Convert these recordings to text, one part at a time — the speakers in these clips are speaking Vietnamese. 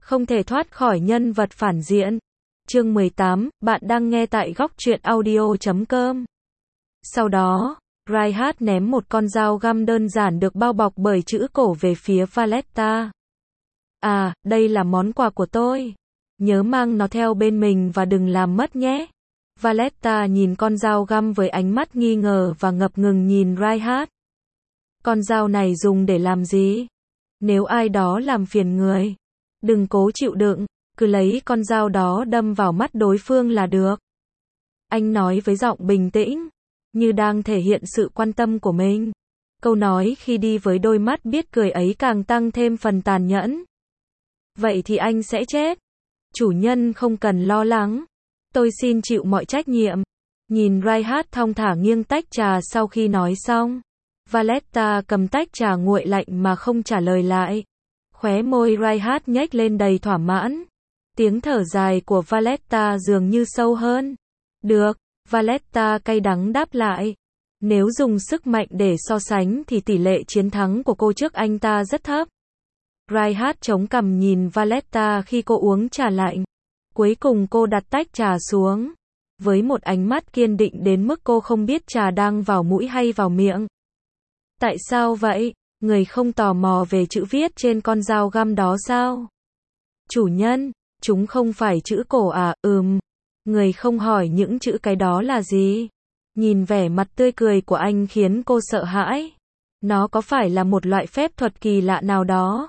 Không thể thoát khỏi nhân vật phản diện. Chương 18, bạn đang nghe tại góc truyện audio.com. Sau đó, Reinhardt ném một con dao găm đơn giản được bao bọc bởi chữ cổ về phía Valletta. À, đây là món quà của tôi. Nhớ mang nó theo bên mình và đừng làm mất nhé. Valletta nhìn con dao găm với ánh mắt nghi ngờ và ngập ngừng nhìn Reinhardt. Con dao này dùng để làm gì? Nếu ai đó làm phiền người, đừng cố chịu đựng, cứ lấy con dao đó đâm vào mắt đối phương là được. Anh nói với giọng bình tĩnh, như đang thể hiện sự quan tâm của mình. Câu nói khi đi với đôi mắt biết cười ấy càng tăng thêm phần tàn nhẫn. Vậy thì anh sẽ chết. Chủ nhân không cần lo lắng. Tôi xin chịu mọi trách nhiệm. Nhìn Reinhardt thong thả nghiêng tách trà sau khi nói xong. Valletta cầm tách trà nguội lạnh mà không trả lời lại. Khóe môi Reinhardt nhếch lên đầy thỏa mãn. Tiếng thở dài của Valletta dường như sâu hơn. Được, Valletta cay đắng đáp lại. Nếu dùng sức mạnh để so sánh thì tỷ lệ chiến thắng của cô trước anh ta rất thấp. Reinhardt chống cằm nhìn Valletta khi cô uống trà lạnh. Cuối cùng cô đặt tách trà xuống. Với một ánh mắt kiên định đến mức cô không biết trà đang vào mũi hay vào miệng. Tại sao vậy? Người không tò mò về chữ viết trên con dao găm đó sao? Chủ nhân, chúng không phải chữ cổ à? Người không hỏi những chữ cái đó là gì? Nhìn vẻ mặt tươi cười của anh khiến cô sợ hãi. Nó có phải là một loại phép thuật kỳ lạ nào đó?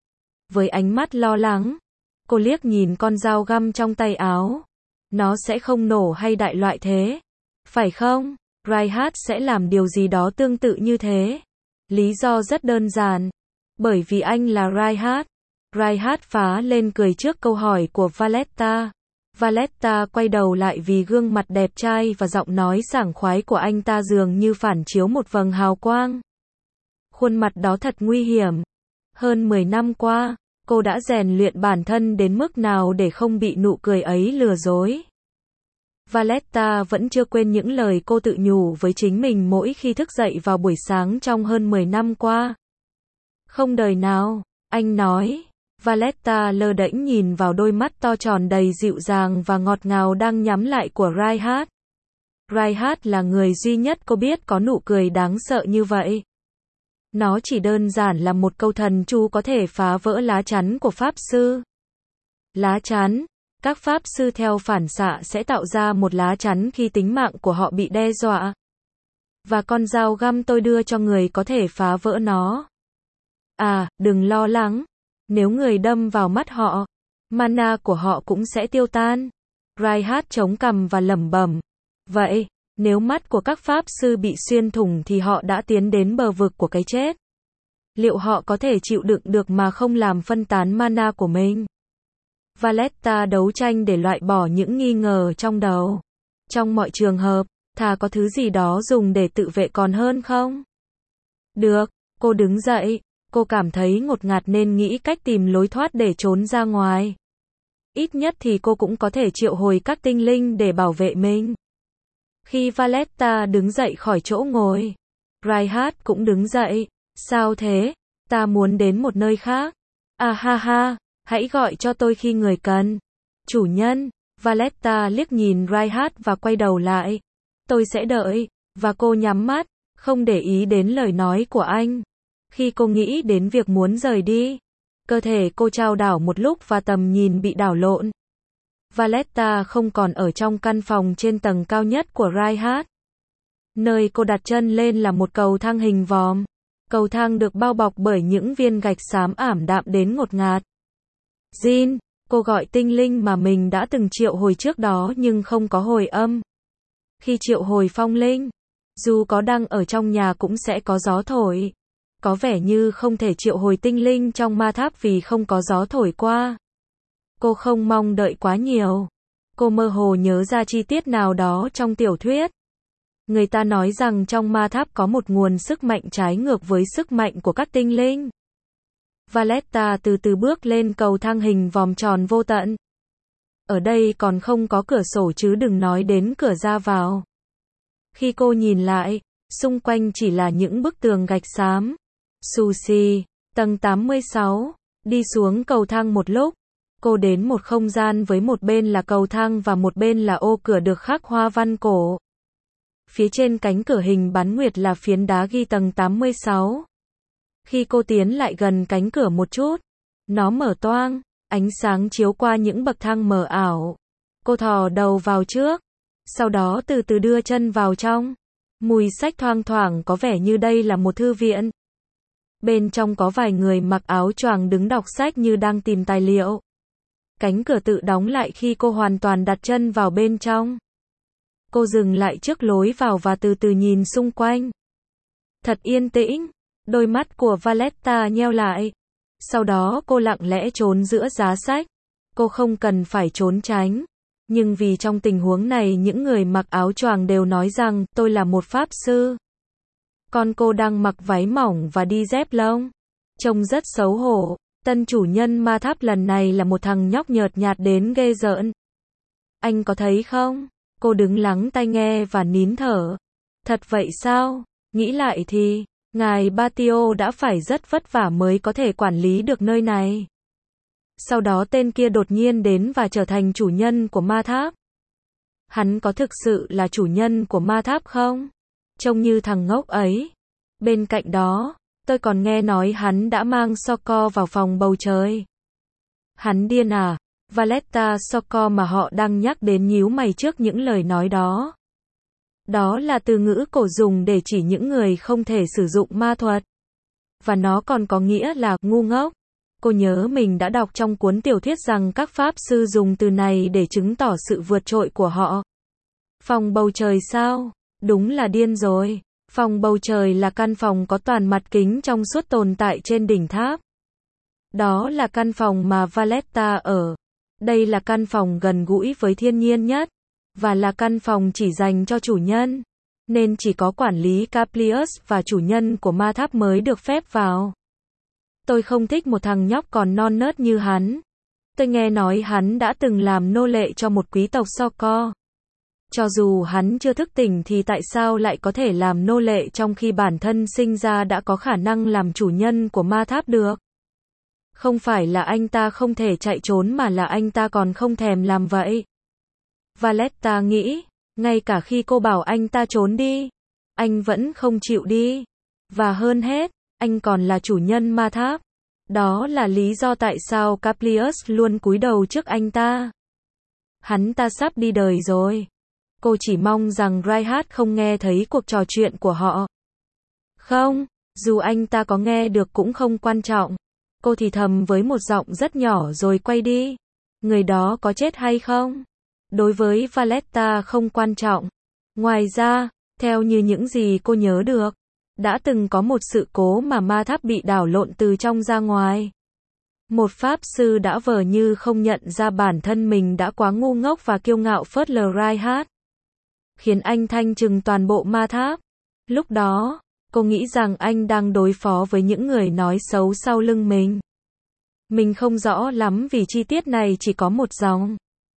Với ánh mắt lo lắng, cô liếc nhìn con dao găm trong tay áo. Nó sẽ không nổ hay đại loại thế, phải không? Reinhardt sẽ làm điều gì đó tương tự như thế. Lý do rất đơn giản. Bởi vì anh là Reinhardt. Reinhardt phá lên cười trước câu hỏi của Valletta. Valletta quay đầu lại vì gương mặt đẹp trai và giọng nói sảng khoái của anh ta dường như phản chiếu một vầng hào quang. Khuôn mặt đó thật nguy hiểm. Hơn 10 năm qua, cô đã rèn luyện bản thân đến mức nào để không bị nụ cười ấy lừa dối. Valletta vẫn chưa quên những lời cô tự nhủ với chính mình mỗi khi thức dậy vào buổi sáng trong hơn 10 năm qua. Không đời nào, anh nói. Valletta lơ đễnh nhìn vào đôi mắt to tròn đầy dịu dàng và ngọt ngào đang nhắm lại của Reinhardt. Reinhardt là người duy nhất cô biết có nụ cười đáng sợ như vậy. Nó chỉ đơn giản là một câu thần chú có thể phá vỡ lá chắn của Pháp Sư. Lá chắn. Các Pháp Sư theo phản xạ sẽ tạo ra một lá chắn khi tính mạng của họ bị đe dọa. Và con dao găm tôi đưa cho người có thể phá vỡ nó. À, đừng lo lắng. Nếu người đâm vào mắt họ, mana của họ cũng sẽ tiêu tan. Reinhardt chống cằm và lẩm bẩm. Vậy, nếu mắt của các Pháp Sư bị xuyên thủng thì họ đã tiến đến bờ vực của cái chết. Liệu họ có thể chịu đựng được mà không làm phân tán mana của mình? Valletta đấu tranh để loại bỏ những nghi ngờ trong đầu. Trong mọi trường hợp, thà có thứ gì đó dùng để tự vệ còn hơn không? Được, cô đứng dậy. Cô cảm thấy ngột ngạt nên nghĩ cách tìm lối thoát để trốn ra ngoài. Ít nhất thì cô cũng có thể triệu hồi các tinh linh để bảo vệ mình. Khi Valletta đứng dậy khỏi chỗ ngồi, Reinhardt cũng đứng dậy. Sao thế? Ta muốn đến một nơi khác. À ha ha, hãy gọi cho tôi khi người cần. Chủ nhân. Valletta liếc nhìn Reinhardt và quay đầu lại. Tôi sẽ đợi. Và cô nhắm mắt, không để ý đến lời nói của anh. Khi cô nghĩ đến việc muốn rời đi, cơ thể cô chao đảo một lúc và tầm nhìn bị đảo lộn. Valletta không còn ở trong căn phòng trên tầng cao nhất của Reinhardt. Nơi cô đặt chân lên là một cầu thang hình vòm. Cầu thang được bao bọc bởi những viên gạch xám ảm đạm đến ngột ngạt. Jean, cô gọi tinh linh mà mình đã từng triệu hồi trước đó nhưng không có hồi âm. Khi triệu hồi phong linh, dù có đang ở trong nhà cũng sẽ có gió thổi. Có vẻ như không thể triệu hồi tinh linh trong ma tháp vì không có gió thổi qua. Cô không mong đợi quá nhiều. Cô mơ hồ nhớ ra chi tiết nào đó trong tiểu thuyết. Người ta nói rằng trong ma tháp có một nguồn sức mạnh trái ngược với sức mạnh của các tinh linh. Valletta từ từ bước lên cầu thang hình vòm tròn vô tận. Ở đây còn không có cửa sổ chứ đừng nói đến cửa ra vào. Khi cô nhìn lại, xung quanh chỉ là những bức tường gạch xám. Sushi, tầng 86, đi xuống cầu thang một lúc, Cô đến một không gian với một bên là cầu thang và một bên là ô cửa được khắc hoa văn cổ. Phía trên cánh cửa hình bán nguyệt là phiến đá ghi tầng 86. Khi cô tiến lại gần cánh cửa một chút, nó mở toang, ánh sáng chiếu qua những bậc thang mờ ảo. Cô thò đầu vào trước, sau đó từ từ đưa chân vào trong. Mùi sách thoang thoảng có vẻ như đây là một thư viện. Bên trong có vài người mặc áo choàng đứng đọc sách như đang tìm tài liệu. Cánh cửa tự đóng lại khi cô hoàn toàn đặt chân vào bên trong. Cô dừng lại trước lối vào và từ từ nhìn xung quanh. Thật yên tĩnh, đôi mắt của Valletta nheo lại. Sau đó cô lặng lẽ trốn giữa giá sách. Cô không cần phải trốn tránh. Nhưng vì trong tình huống này những người mặc áo choàng đều nói rằng tôi là một pháp sư. Còn cô đang mặc váy mỏng và đi dép lông. Trông rất xấu hổ. Tân chủ nhân ma tháp lần này là một thằng nhóc nhợt nhạt đến ghê rợn. Anh có thấy không? Cô đứng lắng tai nghe và nín thở. Thật vậy sao? Nghĩ lại thì, ngài Batio đã phải rất vất vả mới có thể quản lý được nơi này. Sau đó tên kia đột nhiên đến và trở thành chủ nhân của ma tháp. Hắn có thực sự là chủ nhân của ma tháp không? Trông như thằng ngốc ấy. Bên cạnh đó, tôi còn nghe nói hắn đã mang Soko vào phòng bầu trời. Hắn điên à? Valletta Soko mà họ đang nhắc đến nhíu mày trước những lời nói đó. Đó là từ ngữ cổ dùng để chỉ những người không thể sử dụng ma thuật. Và nó còn có nghĩa là ngu ngốc. Cô nhớ mình đã đọc trong cuốn tiểu thuyết rằng các pháp sư dùng từ này để chứng tỏ sự vượt trội của họ. Phòng bầu trời sao? Đúng là điên rồi. Phòng bầu trời là căn phòng có toàn mặt kính trong suốt tồn tại trên đỉnh tháp. Đó là căn phòng mà Valletta ở. Đây là căn phòng gần gũi với thiên nhiên nhất. Và là căn phòng chỉ dành cho chủ nhân. Nên chỉ có quản lý Caplius và chủ nhân của ma tháp mới được phép vào. Tôi không thích một thằng nhóc còn non nớt như hắn. Tôi nghe nói hắn đã từng làm nô lệ cho một quý tộc Soko. Cho dù hắn chưa thức tỉnh thì tại sao lại có thể làm nô lệ trong khi bản thân sinh ra đã có khả năng làm chủ nhân của ma tháp được? Không phải là anh ta không thể chạy trốn mà là anh ta còn không thèm làm vậy. Valletta nghĩ, ngay cả khi cô bảo anh ta trốn đi, anh vẫn không chịu đi. Và hơn hết, anh còn là chủ nhân ma tháp. Đó là lý do tại sao Caplius luôn cúi đầu trước anh ta. Hắn ta sắp đi đời rồi. Cô chỉ mong rằng Reinhardt không nghe thấy cuộc trò chuyện của họ. Không, dù anh ta có nghe được cũng không quan trọng. Cô thì thầm với một giọng rất nhỏ rồi quay đi. Người đó có chết hay không? Đối với Valletta không quan trọng. Ngoài ra, theo như những gì cô nhớ được, đã từng có một sự cố mà ma tháp bị đảo lộn từ trong ra ngoài. Một pháp sư đã vờ như không nhận ra bản thân mình đã quá ngu ngốc và kiêu ngạo phớt lờ Reinhardt, khiến anh thanh trừng toàn bộ ma tháp. Lúc đó, cô nghĩ rằng anh đang đối phó với những người nói xấu sau lưng mình. Mình không rõ lắm vì chi tiết này chỉ có một dòng.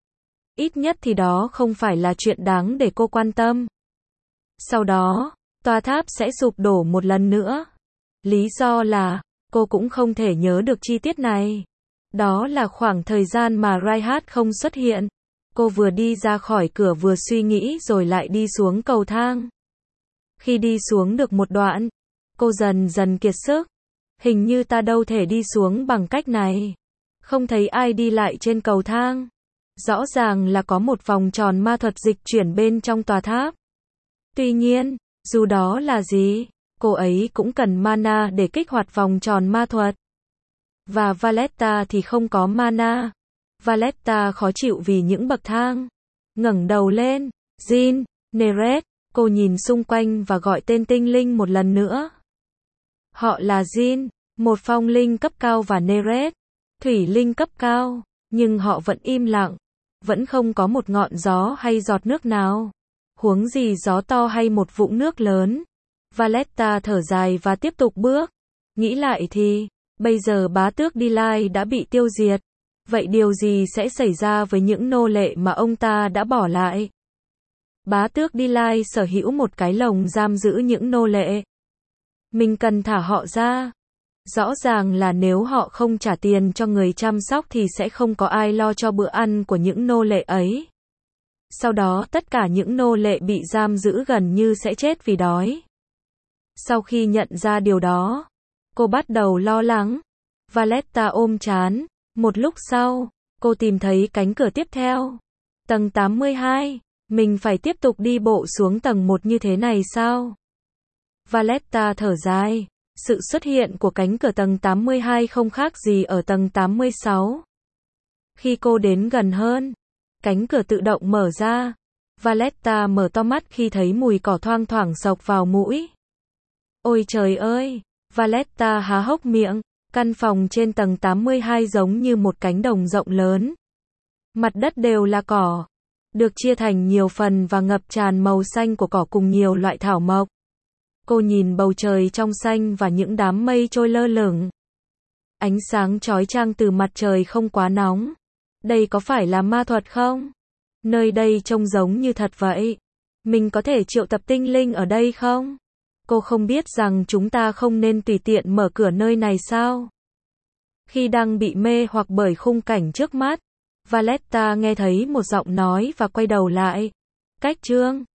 Ít nhất thì đó không phải là chuyện đáng để cô quan tâm. Sau đó, tòa tháp sẽ sụp đổ một lần nữa. Lý do là, cô cũng không thể nhớ được chi tiết này. Đó là khoảng thời gian mà Reinhardt không xuất hiện. Cô vừa đi ra khỏi cửa vừa suy nghĩ rồi lại đi xuống cầu thang. Khi đi xuống được một đoạn, cô dần dần kiệt sức. Hình như ta đâu thể đi xuống bằng cách này. Không thấy ai đi lại trên cầu thang. Rõ ràng là có một vòng tròn ma thuật dịch chuyển bên trong tòa tháp. Tuy nhiên, dù đó là gì, cô ấy cũng cần mana để kích hoạt vòng tròn ma thuật. Và Valletta thì không có mana. Valletta khó chịu vì những bậc thang. Ngẩng đầu lên, Jean, Neres, cô nhìn xung quanh và gọi tên tinh linh một lần nữa. Họ là Jean, một phong linh cấp cao và Neres, thủy linh cấp cao, nhưng họ vẫn im lặng. Vẫn không có một ngọn gió hay giọt nước nào. Huống gì gió to hay một vũng nước lớn. Valletta thở dài và tiếp tục bước. Nghĩ lại thì, bây giờ bá tước Delay đã bị tiêu diệt. Vậy điều gì sẽ xảy ra với những nô lệ mà ông ta đã bỏ lại? Bá tước Delay sở hữu một cái lồng giam giữ những nô lệ. Mình cần thả họ ra. Rõ ràng là nếu họ không trả tiền cho người chăm sóc thì sẽ không có ai lo cho bữa ăn của những nô lệ ấy. Sau đó tất cả những nô lệ bị giam giữ gần như sẽ chết vì đói. Sau khi nhận ra điều đó, cô bắt đầu lo lắng. Valletta ôm trán. Một lúc sau, cô tìm thấy cánh cửa tiếp theo. Tầng 82. Mình phải tiếp tục đi bộ xuống tầng 1 như thế này sao? Valletta thở dài. Sự xuất hiện của cánh cửa tầng 82 không khác gì ở tầng 86. Khi cô đến gần hơn, cánh cửa tự động mở ra. Valletta mở to mắt khi thấy mùi cỏ thoang thoảng xộc vào mũi. Ôi trời ơi! Valletta há hốc miệng. Căn phòng trên tầng 82 giống như một cánh đồng rộng lớn. Mặt đất đều là cỏ, được chia thành nhiều phần và ngập tràn màu xanh của cỏ cùng nhiều loại thảo mộc. Cô nhìn bầu trời trong xanh và những đám mây trôi lơ lửng. Ánh sáng chói chang từ mặt trời không quá nóng. Đây có phải là ma thuật không? Nơi đây trông giống như thật vậy. Mình có thể triệu tập tinh linh ở đây không? Cô không biết rằng chúng ta không nên tùy tiện mở cửa nơi này sao? Khi đang bị mê hoặc bởi khung cảnh trước mắt, Valletta nghe thấy một giọng nói và quay đầu lại. Cách chương